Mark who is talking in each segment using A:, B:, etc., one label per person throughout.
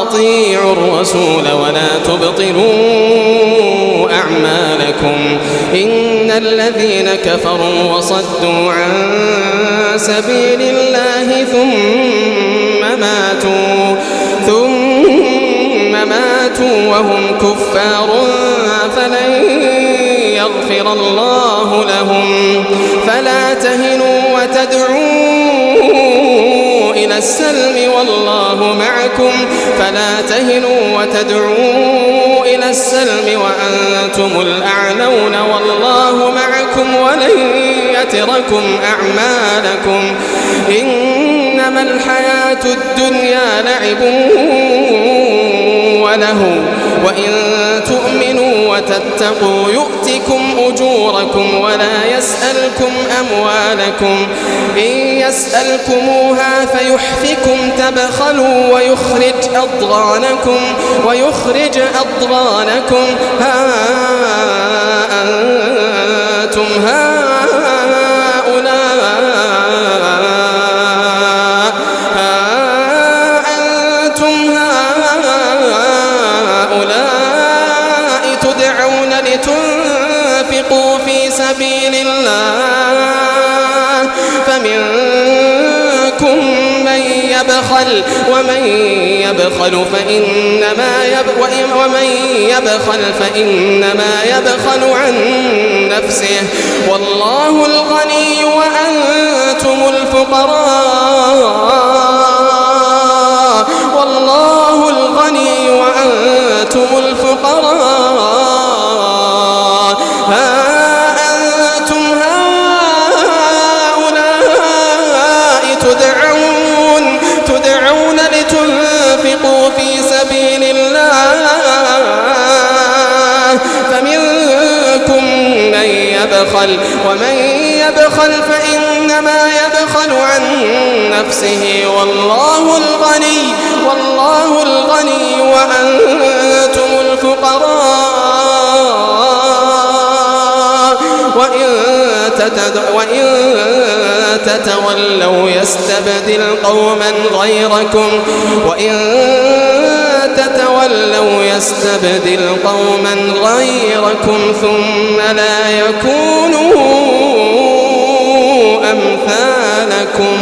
A: وأطيعوا الرسول ولا تبطلوا أعمالكم إن الذين كفروا وصدوا عن سبيل الله ثم ماتوا وهم كفار فلن يغفر الله لهم فلا تهنوا وتدعوا إلى السلم والله معكم وأنتم الأعلون والله معكم ولن يتركم أعمالكم إنما الحياة الدنيا لعب وله وإن تؤمنوا وتتقوا يؤتكم أجوركم ولا يسألكم أموالكم إن يسألكموها فيحفكم تبخلوا ويخرج أضغانكم ها أنتم هؤلاء تدعون لتنفقوا في سبيل الله فمنكم من يبخل ومن يبخل فإنما يبخل عن نفسه والله الغني وأنتم الفقراء ها أنتم هؤلاء تدعون لتنفقوا في سبيل الله فمنكم من يبخل ومن يبخل فإنما يبخل عن نفسه والله الغني وأنتم الفقراء وإن تتولوا يستبدل قوما غيركم ثم لا يكونوا أمثالكم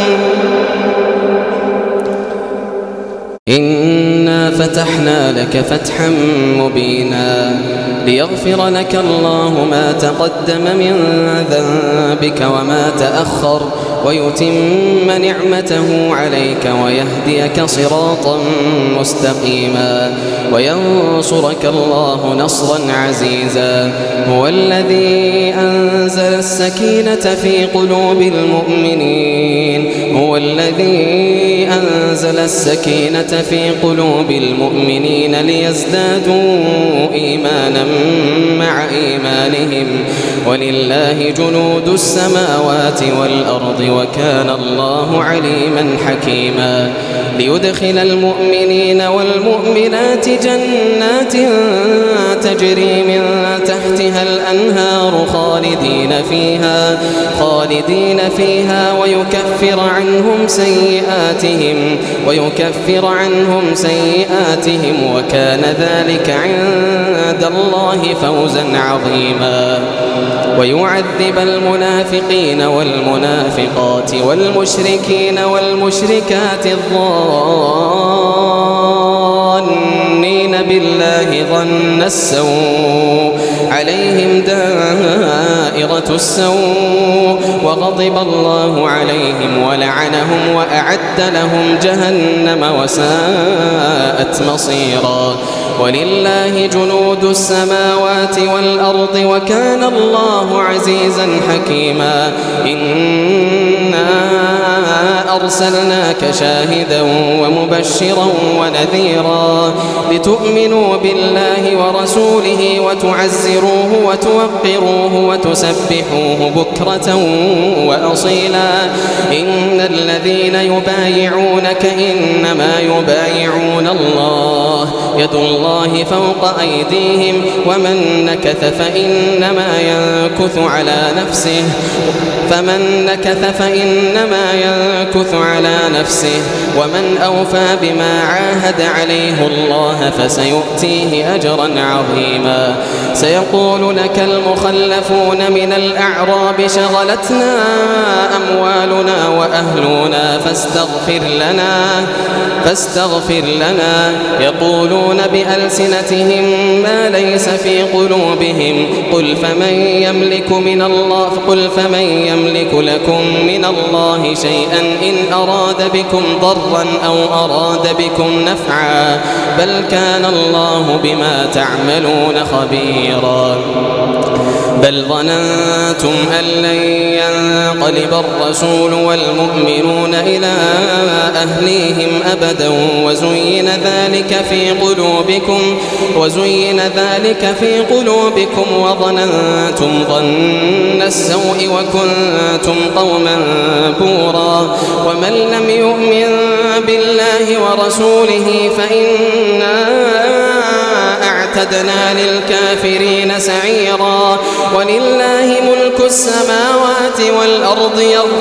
A: إنا فتحنا لك فتحا مبينا ليغفر لك الله ما تقدم من ذنبك وما تأخر ويتم نعمته عليك ويهديك صراطا مستقيما وينصرك الله نصرا عزيزا هو الذي أنزل السكينة في قلوب المؤمنين ليزدادوا إيمانا مع إيمانهم ولله جنود السماوات والأرض وكان الله عليما حكيما ليدخل المؤمنين والمؤمنات جنات تجري من تحتها الأنهار خالدين فيها ويكفر عنهم سيئاتهم وكان ذلك عند الله فوزا عظيما ويعذب المنافقين والمنافقات والمشركين والمشركات الظانين بالله ظن السوء عليهم دائرة السوء وغضب الله عليهم ولعنهم وأعد لهم جهنم وساءت مصيرا ولله جنود السماوات والأرض وكان الله عزيزا حكيما إنا أرسلناك شاهدا ومبشرا ونذيرا لتؤمنوا بالله ورسوله وتعزروه وتوقروه وتسبحوه بكرة وأصيلا إن الذين يبايعونك إنما يبايعون الله يد الله فوق أيديهم ومن نكث فإنما ينكث على نفسه ومن أوفى بما عاهد عليه الله فسيؤتيه أجرا عظيما. سيقول لك المخلفون من الأعراب شغلتنا أموالنا وأهلنا فاستغفر لنا يقولون بألسنتهم ما ليس في قلوبهم قل فمن يملك لكم من الله شيئا إن أراد بكم ضرا أو أراد بكم نفعا بل كان الله بما تعملون خبيرا. بل ظننتم أن لن ينقلب الرسول والمؤمنون إلى أهليهم أبدا وزين ذلك في قلوبكم وظننتم ظن السوء وكنتم قوما بورا. ومن لم يؤمن بالله ورسوله فإنا أعتدنا للكافرين سعيرا. ولله ملك السماوات والأرض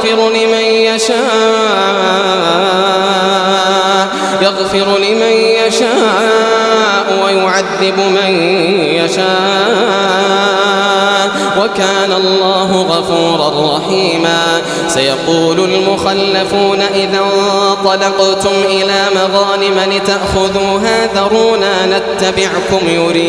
A: يغفر لمن يشاء ويعذب من يشاء وكان الله غفورا رحيما. سيقول المخلفون إذا انطلقتم إلى مغانم لتأخذوها ذرونا نتبعكم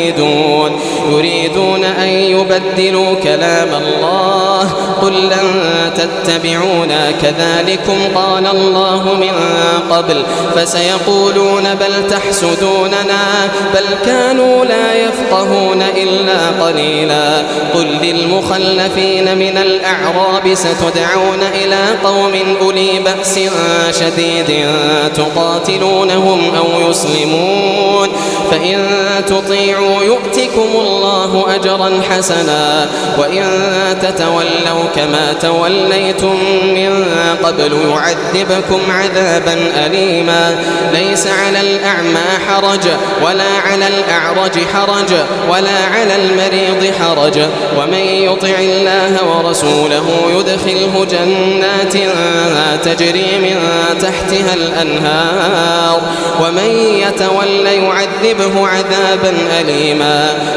A: يريدون أن يبدلوا كلام الله قل لن تتبعونا كذلكم قال الله من قبل فسيقولون بل تحسدوننا بل كانوا لا يفقهون إلا قليلا. قل للمخلفين من الأعراب ستدعون إلى قوم أولي بأس شديد تقاتلونهم أو يسلمون فإن تطيعوا يؤتكم الله أجرا حسنا وإن تتولوا كما توليتم من قبل يعذبكم عذابا أليما. ليس على الأعمى حرج ولا على الأعرج حرج ولا على المريض حرج ومن يطع الله ورسوله يدخله جنات تجري من تحتها الأنهار ومن يتول يعذبه عذابا أليما.